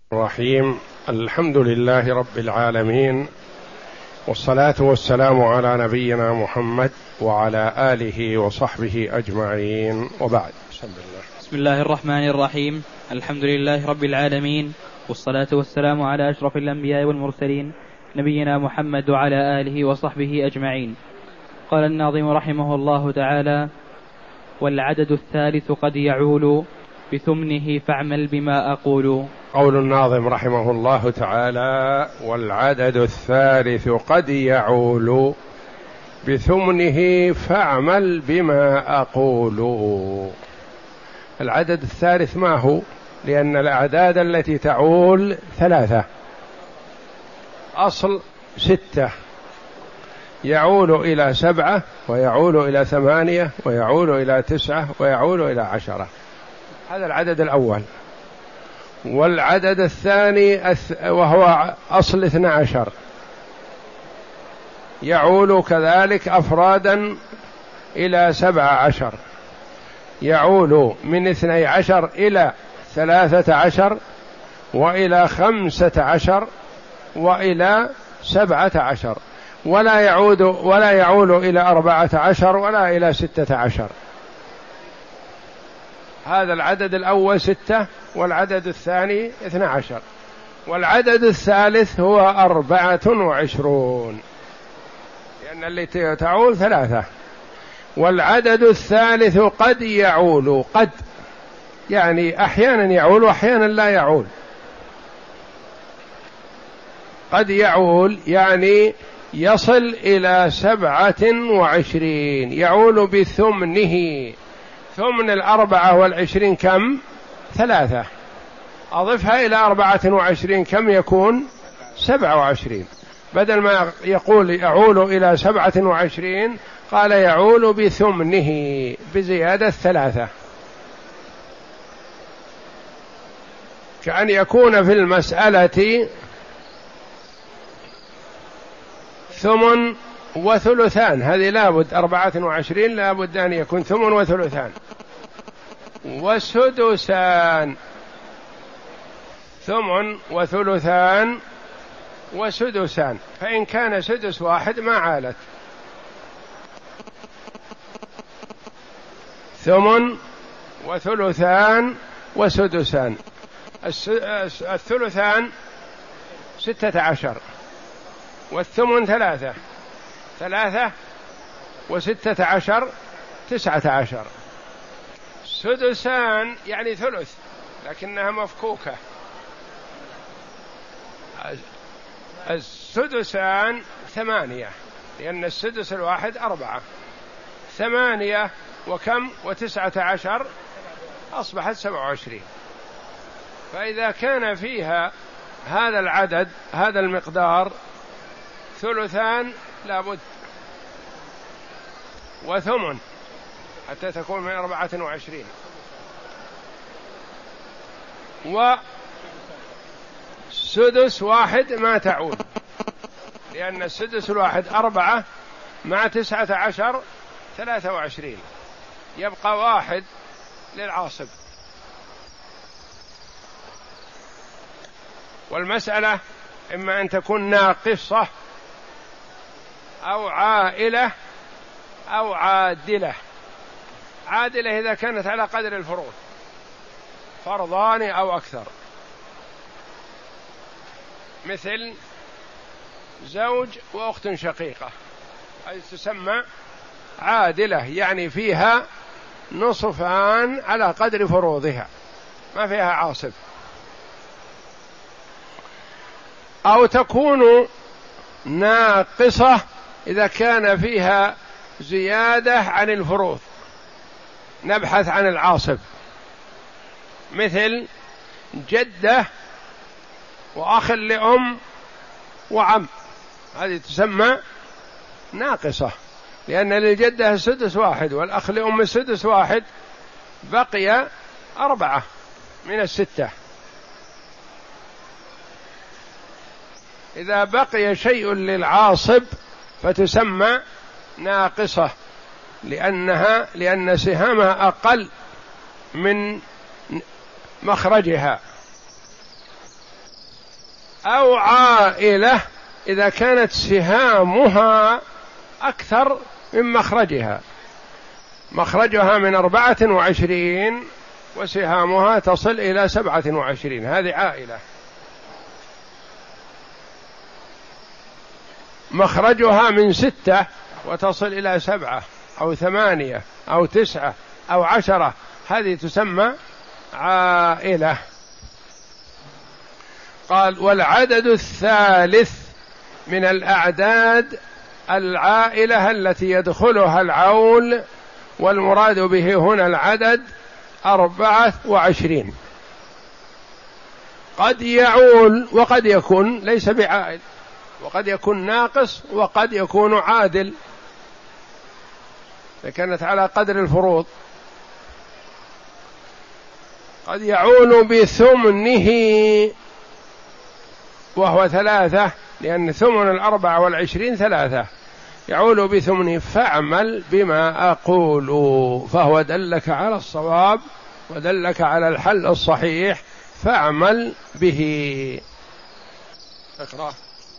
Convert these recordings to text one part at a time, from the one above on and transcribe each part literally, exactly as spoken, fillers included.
الرحيم. الحمد لله رب العالمين، والصلاة والسلام على نبينا محمد وعلى آله وصحبه أجمعين، وبعد. بسم الله. بسم الله الرحمن الرحيم. الحمد لله رب العالمين، والصلاة والسلام على أشرف الأنبياء والمرسلين نبينا محمد وعلى آله وصحبه أجمعين. قال الناظم رحمه الله تعالى: والعدد الثالث قد يعول بثمنه فاعمل بما أقول. قول الناظم رحمه الله تعالى: والعدد الثالث قد يعول بثمنه فاعمل بما أقول. العدد الثالث ما هو؟ لأن الأعداد التي تعول ثلاثة، أصل ستة، يعول إلى سبعة، ويعول إلى ثمانية، ويعول إلى تسعة، ويعول إلى عشرة. هذا العدد الأول. والعدد الثاني وهو أصل اثنى عشر، يعول كذلك أفرادا إلى سبع عشر، يعول من اثني عشر إلى ثلاثة عشر، وإلى خمسة عشر، وإلى سبعة عشر، ولا يعود ولا يعول إلى أربعة عشر ولا إلى ستة عشر. هذا العدد الأول ستة، والعدد الثاني اثنى عشر، والعدد الثالث هو أربعة وعشرون، لأن التي تعول ثلاثة. والعدد الثالث قد يعول، قد يعني أحيانا يعول وأحيانا لا يعول. قد يعول يعني يصل إلى سبعة وعشرين، يعول بثمنه. ثمن الأربعة والعشرين كم؟ ثلاثة، أضفها إلى أربعة وعشرين كم يكون؟ سبعة وعشرين. بدل ما يقول يعول إلى سبعة وعشرين قال يعول بثمنه بزيادة ثلاثة، كأن يكون في المسألة ثمن وثلثان. هذه لابد أربعة وعشرين لابد أن يكون ثمن وثلثان وسدسان. ثمن وثلثان وسدسان، فإن كان سدس واحد ما عالت. ثمن وثلثان وسدسان. الثلثان ستة عشر، والثمن ثلاثة، ثلاثة وستة عشر تسعة عشر. سدسان يعني ثلث لكنها مفكوكة. السدسان ثمانية، لأن السدس الواحد أربعة. ثمانية وكم وتسعة عشر أصبحت سبعة وعشرين. فإذا كان فيها هذا العدد هذا المقدار ثلثان لابد، وثمن حتى تكون من أربعة وعشرين، وسدس واحد ما تعود، لأن السدس الواحد أربعة مع تسعة عشر ثلاثة وعشرين، يبقى واحد للعاصب. والمسألة إما أن تكون ناقصة أو عائلة أو عادلة. عادلة إذا كانت على قدر الفروض، فرضان أو أكثر، مثل زوج وأخت شقيقة، هذه تسمى عادلة، يعني فيها نصفان على قدر فروضها، ما فيها عاصب. أو تكون ناقصة إذا كان فيها زيادة عن الفروض، نبحث عن العاصب، مثل جدة وأخ لأم وعم، هذه تسمى ناقصة، لأن للجدة السدس واحد والأخ لأم السدس واحد، بقي أربعة من الستة. إذا بقي شيء للعاصب فتسمى ناقصة، لأنها لأن سهامها أقل من مخرجها. أو عائلة إذا كانت سهامها أكثر من مخرجها، مخرجها من أربعة وعشرين وسهامها تصل إلى سبعة وعشرين، هذه عائلة. مخرجها من ستة وتصل إلى سبعة أو ثمانية أو تسعة أو عشرة، هذه تسمى عائلة. قال: والعدد الثالث من الأعداد العائلة التي يدخلها العول، والمراد به هنا العدد أربعة وعشرين. قد يعول وقد يكون ليس بعائل، وقد يكون ناقص وقد يكون عادل، فكانت على قدر الفروض. قد يعول بثمنه وهو ثلاثة، لأن ثمن الأربعة والعشرين ثلاثة، يعول بثمنه. فاعمل بما أقول، فهو دلك على الصواب ودلك على الحل الصحيح، فاعمل به. اقرأ.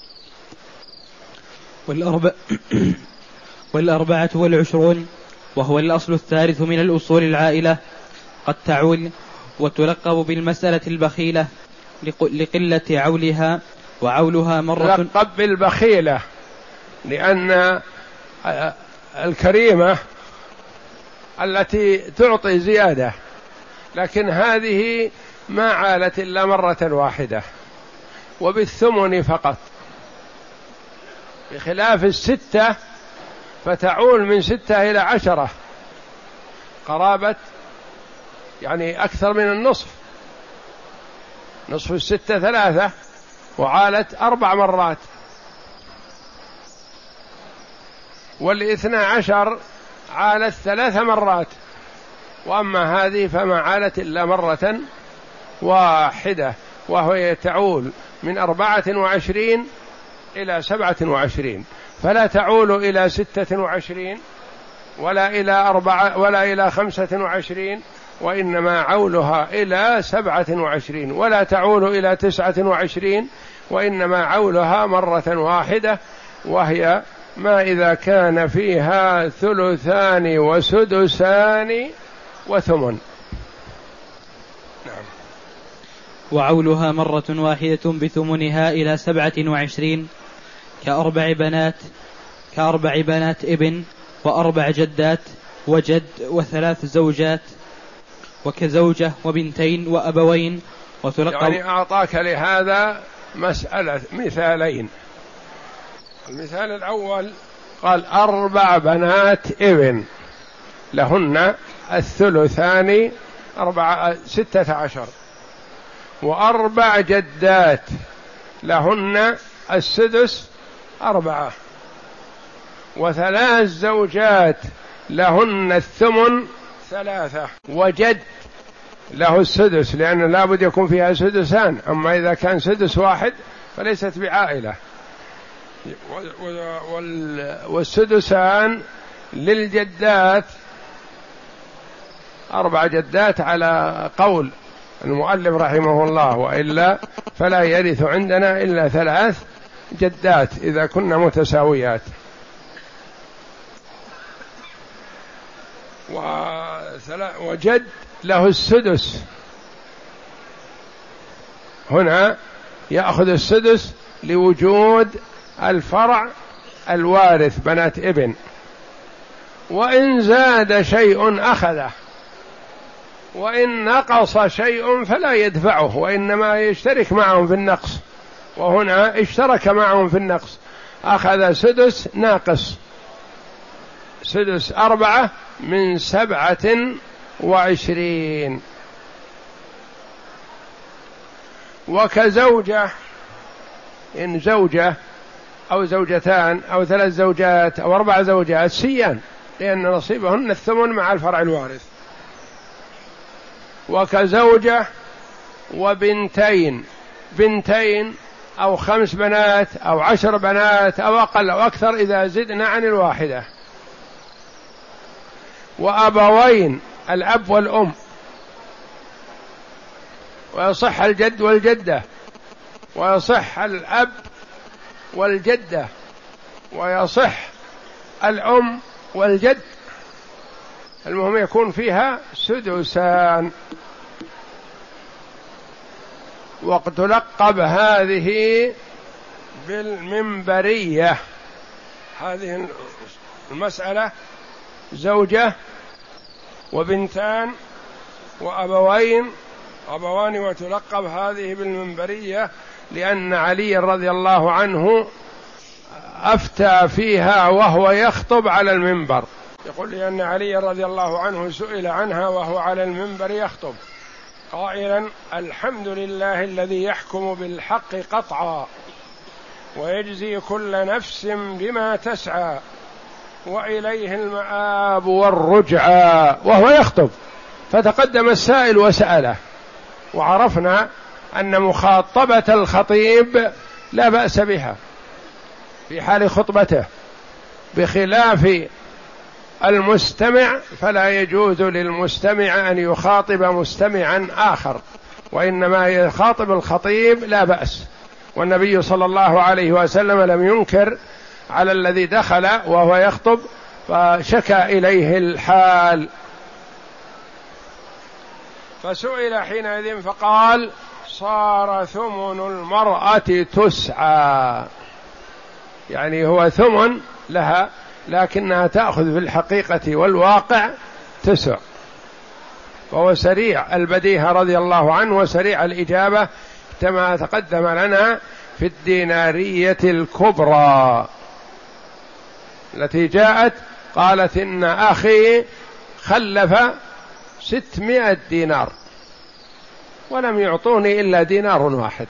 والأربع والأربعة والعشرون وهو الأصل الثالث من الأصول العائلة، قد تعول وتلقب بالمسألة البخيلة لقلة عولها، وعولها مرة. تلقب بالبخيلة لأن الكريمة التي تعطي زيادة، لكن هذه ما عالت إلا مرة واحدة وبالثمن فقط، بخلاف الستة فتعول من ستة إلى عشرة، قرابة يعني أكثر من النصف. نصف الستة ثلاثة وعالت أربع مرات، والاثنى عشر عالت ثلاث مرات، وأما هذه فما عالت إلا مرة واحدة، وهي تعول من أربعة وعشرين إلى سبعة وعشرين، فلا تعول إلى ستة وعشرين ولا إلى أربعة ولا إلى خمسة وعشرين، وإنما عولها إلى سبعة وعشرين، ولا تعول إلى تسعة وعشرين، وإنما عولها مرة واحدة، وهي ما إذا كان فيها ثلثان وسدسان وثمن. نعم. وعولها مرة واحدة بثمنها إلى سبعة وعشرين، كأربع بنات كأربع بنات ابن، وأربع جدات وجد، وثلاث زوجات، وكزوجة وبنتين وأبوين. وتلقب يعني أعطاك لهذا مسألة مثالين. المثال الأول قال أربع بنات ابن لهن الثلثان أربعة ستة عشر، وأربع جدات لهن السدس أربعة، وثلاث زوجات لهن الثمن ثلاثة، وجد له السدس، لأن لابد يكون فيها سدسان، أما إذا كان سدس واحد فليست بعائلة. والسدسان للجدات، أربع جدات على قول المؤلف رحمه الله، وإلا فلا يرث عندنا إلا ثلاث جدات إذا كنا متساويات. وجد له السدس، هنا يأخذ السدس لوجود الفرع الوارث بنات ابن، وإن زاد شيء أخذه، وإن نقص شيء فلا يدفعه، وإنما يشترك معهم في النقص، وهنا اشترك معهم في النقص، أخذ سدس ناقص، سدس أربعة من سبعة وعشرين. وكزوجة، إن زوجة أو زوجتان أو ثلاث زوجات أو أربع زوجات سيان، لأن نصيبهن الثمن مع الفرع الوارث. وكزوجة وبنتين، بنتين أو خمس بنات أو عشر بنات أو أقل أو أكثر إذا زدنا عن الواحدة. وأبوين، الأب والأم، ويصح الجد والجدة، ويصح الأب والجدة، ويصح الأم والجد، المهم يكون فيها سدسان. وقد تلقب هذه بالمنبرية، هذه المسألة زوجة وبنتان وأبوين أبوان، وتلقب هذه بالمنبرية لأن علي رضي الله عنه أفتى فيها وهو يخطب على المنبر. يقول لأن علي رضي الله عنه سئل عنها وهو على المنبر يخطب قائلا: الحمد لله الذي يحكم بالحق قطعا ويجزي كل نفس بما تسعى وإليه المآب والرجعى، وهو يخطب. فتقدم السائل وسأله، وعرفنا أن مخاطبة الخطيب لا بأس بها في حال خطبته، بخلاف المستمع فلا يجوز للمستمع أن يخاطب مستمعا آخر، وإنما يخاطب الخطيب لا بأس. والنبي صلى الله عليه وسلم لم ينكر على الذي دخل وهو يخطب فشكى إليه الحال، فسئل حينئذ فقال: صار ثمن المرأة تسعى، يعني هو ثمن لها لكنها تأخذ في الحقيقة والواقع تسع. فهو سريع البديهة رضي الله عنه وسريع الإجابة كما تقدم لنا في الدينارية الكبرى التي جاءت قالت: إن أخي خلف ستمائة دينار ولم يعطوني إلا دينار واحد،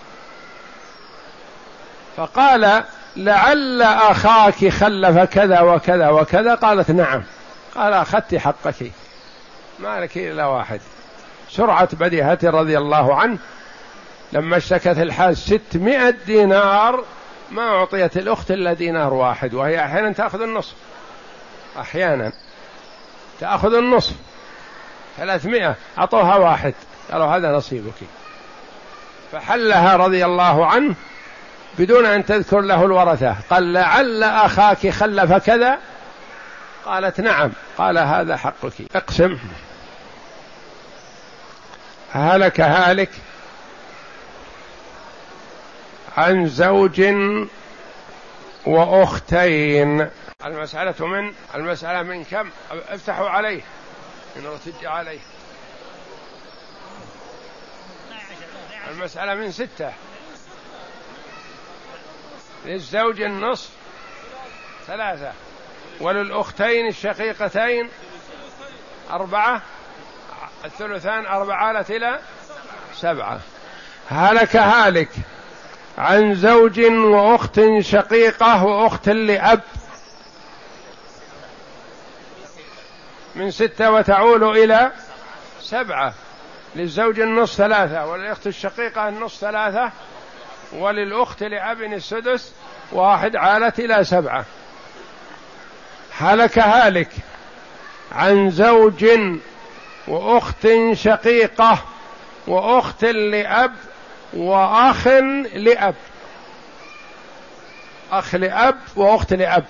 فقال: لعل أخاك خلف كذا وكذا وكذا. قالت: نعم. قال: أخذت حقك، ما لك إلا واحد. سرعة بديهته رضي الله عنه لما اشتكت الحال ستمائة دينار ما أعطيت الأخت إلا دينار واحد، وهي أحيانا تأخذ النصف، أحيانا تأخذ النصف، ثلاثمائة أعطوها واحد، قالوا هذا نصيبك. فحلها رضي الله عنه بدون أن تذكر له الورثة، قال: لعل أخاك خلف كذا. قالت: نعم. قال: هذا حقك، اقسم. هلك هالك عن زوج وأختين. المسألة من المسألة من كم؟ افتحوا عليه إن ارتج عليه. المسألة من ستة. للزوج النصف ثلاثة، وللأختين الشقيقتين أربعة، الثلثان أربعة إلى سبعة. هلك هالك عن زوج وأخت شقيقة وأخت لأب من ستة وتعول إلى سبعة. للزوج النصف ثلاثة، وللأخت الشقيقة النصف ثلاثة، وللأخت لأب السدس واحد، عالت إلى سبعة. هلك هالك عن زوج وأخت شقيقة وأخت لأب وأخ لأب. أخ لأب وأخت لأب.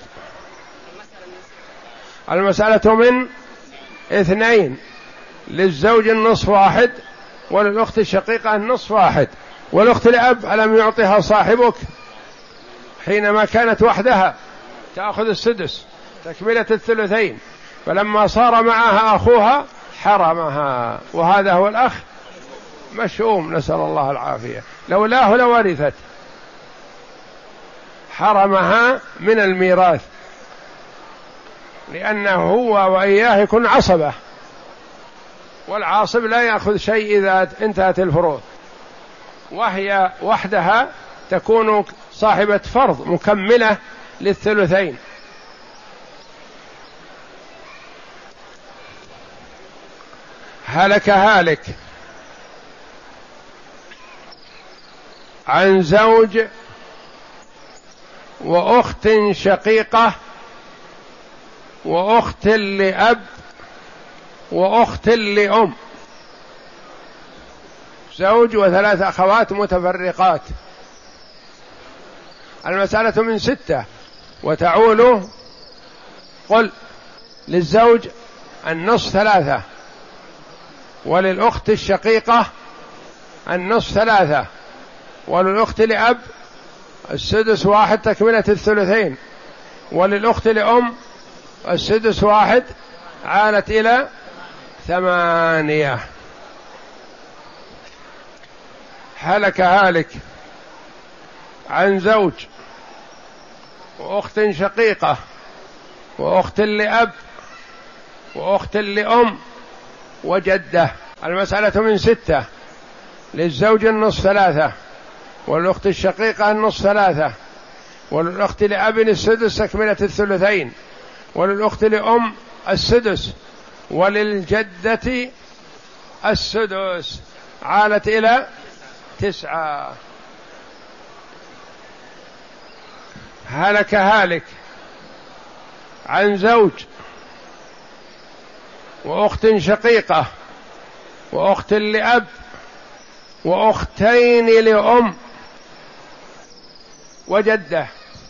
المسألة من اثنين. للزوج النصف واحد، وللأخت الشقيقة النصف واحد. والأخت لأب ألم يعطيها صاحبك حينما كانت وحدها تأخذ السدس تكملة الثلثين، فلما صار معها أخوها حرمها، وهذا هو الأخ مشؤوم نسأل الله العافية، لولاه لورثت، حرمها من الميراث لأنه هو وإياه يكون عصبة، والعاصب لا يأخذ شيء إذا انتهت الفروض، وهي وحدها تكون صاحبة فرض مكملة للثلثين. هلك هالك عن زوج وأخت شقيقة وأخت لأب وأخت لأم. زوج وثلاث أخوات متفرقات. المسألة من ستة وتعول. قل للزوج النصف ثلاثة، وللأخت الشقيقة النصف ثلاثة، وللأخت لأب السدس واحد تكملة الثلثين، وللأخت لأم السدس واحد عالت إلى ثمانية. هلك هالك عن زوج وأخت شقيقة وأخت لأب وأخت لأم وجدة. المسألة من ستة. للزوج النصف ثلاثة، والأخت الشقيقة النصف ثلاثة، وللأخت لأب السدس تكملة الثلثين، وللأخت لأم السدس، وللجدة السدس عالت إلى تسعة. هلك هالك عن زوج وأخت شقيقة وأخت لأب وأختين لأم وجدة.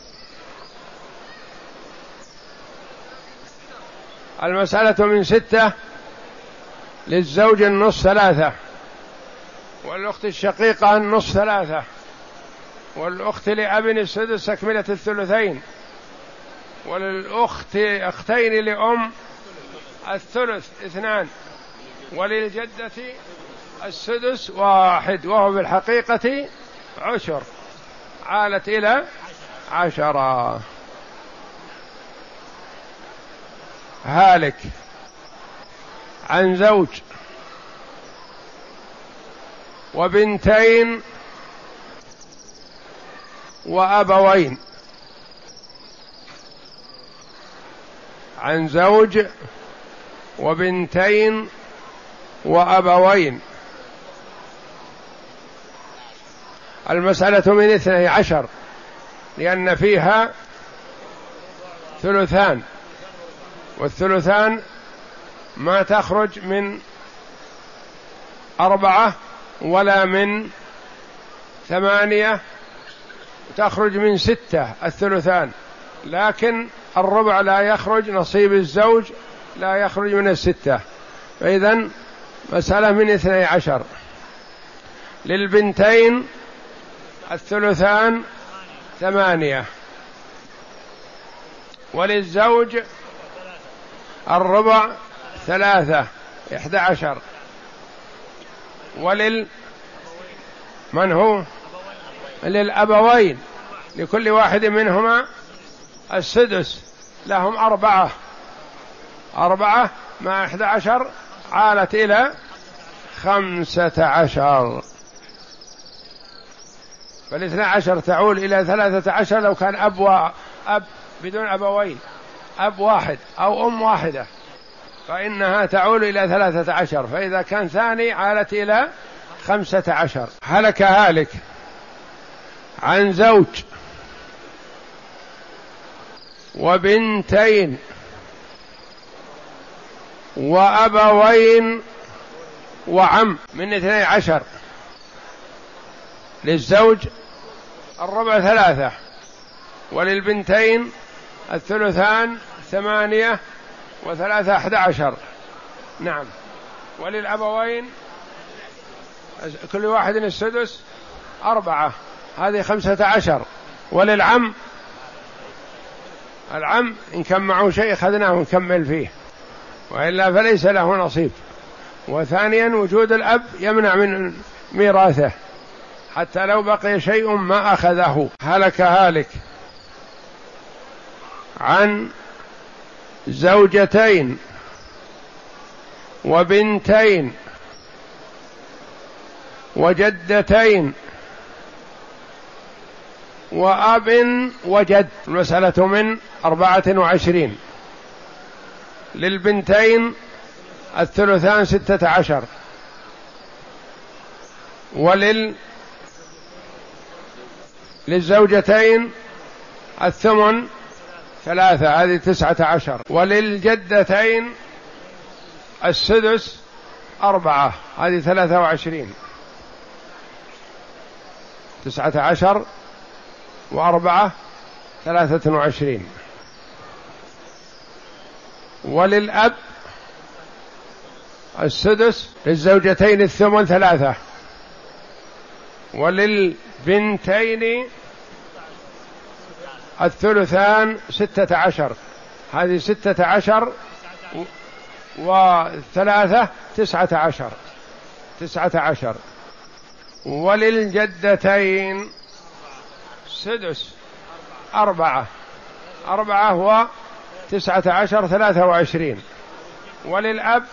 المسألة من ستة. للزوج النصف ثلاثة، والأخت الشقيقة النصف ثلاثة، والأخت لأب السدس تكملة الثلثين، وللأخت أختين لأم الثلث اثنان، وللجدة السدس واحد، وهو بالحقيقة عشر، عالت إلى عشرة. هالك عن زوج وبنتين وأبوين. عن زوج وبنتين وأبوين. المسألة من اثني عشر، لأن فيها ثلثان، والثلثان ما تخرج من أربعة ولا من ثمانية، تخرج من ستة الثلثان، لكن الربع لا يخرج، نصيب الزوج لا يخرج من الستة، فإذن مسألة من اثني عشر. للبنتين الثلثان ثمانية، وللزوج الربع ثلاثة إحدى عشر، ولل من هو للأبوين لكل واحد منهما السدس، لهم أربعة، أربعة مع إحدى عشر عالت إلى خمسة عشر. فالاثنى عشر تعول إلى ثلاثة عشر لو كان أب وأب بدون أبوين، أب واحد أو أم واحدة، فإنها تعول إلى ثلاثة عشر، فإذا كان ثاني عالت إلى خمسة عشر. هلك هالك عن زوج وبنتين وأبوين وعم من اثني عشر. للزوج الربع ثلاثة، وللبنتين الثلثان ثمانية وثلاثة أحد عشر. نعم. وللأبوين كل واحد السدس أربعة، هذه خمسة عشر. وللعم العم إن كان معه شيء أخذناه ونكمل فيه، وإلا فليس له نصيب. وثانيا وجود الأب يمنع من ميراثه، حتى لو بقي شيء ما أخذه. هلك هالك عن زوجتين وبنتين وجدتين وأب وجد. المسألة من أربعة وعشرين. للبنتين الثلثان ستة عشر، ولل للزوجتين الثمن ثلاثة، هذه تسعة عشر. وللجدتين السدس أربعة، هذه ثلاثة وعشرين. تسعة عشر وأربعة ثلاثة وعشرين. وللأب السدس، للزوجتين الثمن ثلاثة، وللبنتين الثلثان ستة عشر، هذه ستة عشر وثلاثة تسعة عشر، تسعة عشر. وللجدتين سدس أربعة، أربعة وتسعة عشر ثلاثة وعشرين. وللأب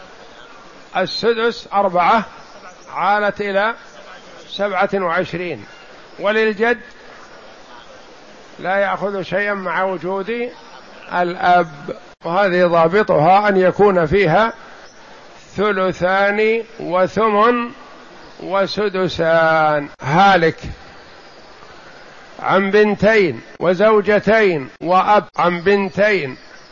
السدس أربعة عالت إلى سبعة وعشرين. وللجد لا يأخذ شيئا مع وجود الأب، وهذه ضابطها أن يكون فيها ثلثان وثمن وسدسان. هالك عن بنتين وزوجتين وأب، عن بنتين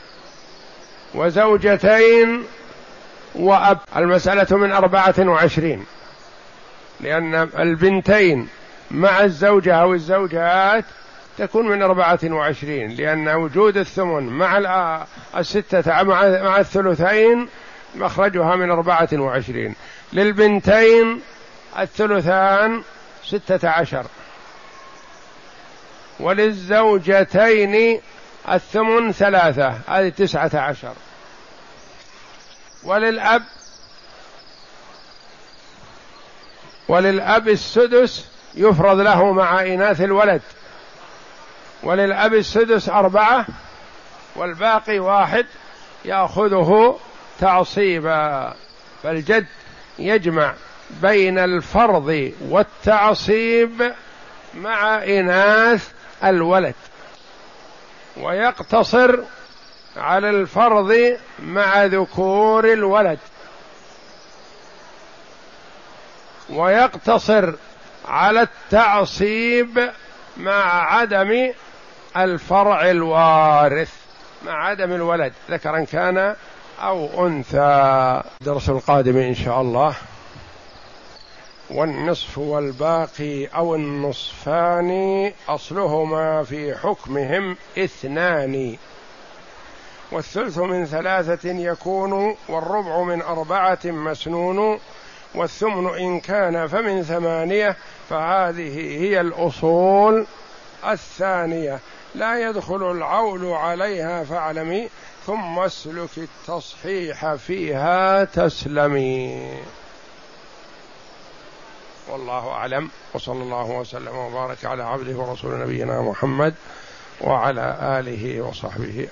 وزوجتين وأب، المسألة من أربعة وعشرين، لأن البنتين مع الزوجة أو الزوجات تكون من أربعة وعشرين، لأن وجود الثمن مع الستة مع الثلثين مخرجها من أربعة وعشرين. للبنتين الثلثان ستة عشر. وللزوجتين الثمن ثلاثة، هذه تسعة عشر. وللأب وللأب السدس يفرض له مع إناث الولد، وللأب السدس أربعة والباقي واحد يأخذه تعصيبا. فالجد يجمع بين الفرض والتعصيب مع إناث الولد، ويقتصر على الفرض مع ذكور الولد، ويقتصر على التعصيب مع عدم الفرع الوارث، مع عدم الولد ذكرا كان أو أنثى. الدرس القادم إن شاء الله. والنصف والباقي أو النصفان أصلهما في حكمهم اثنان، والثلث من ثلاثة يكون، والربع من أربعة مسنون، والثمن إن كان فمن ثمانية، فهذه هي الأصول الثانية، لا يدخل العول عليها فاعلمي، ثم اسلك التصحيح فيها تسلمي. والله أعلم، وصلى الله وسلم وبارك على عبده ورسول نبينا محمد وعلى آله وصحبه.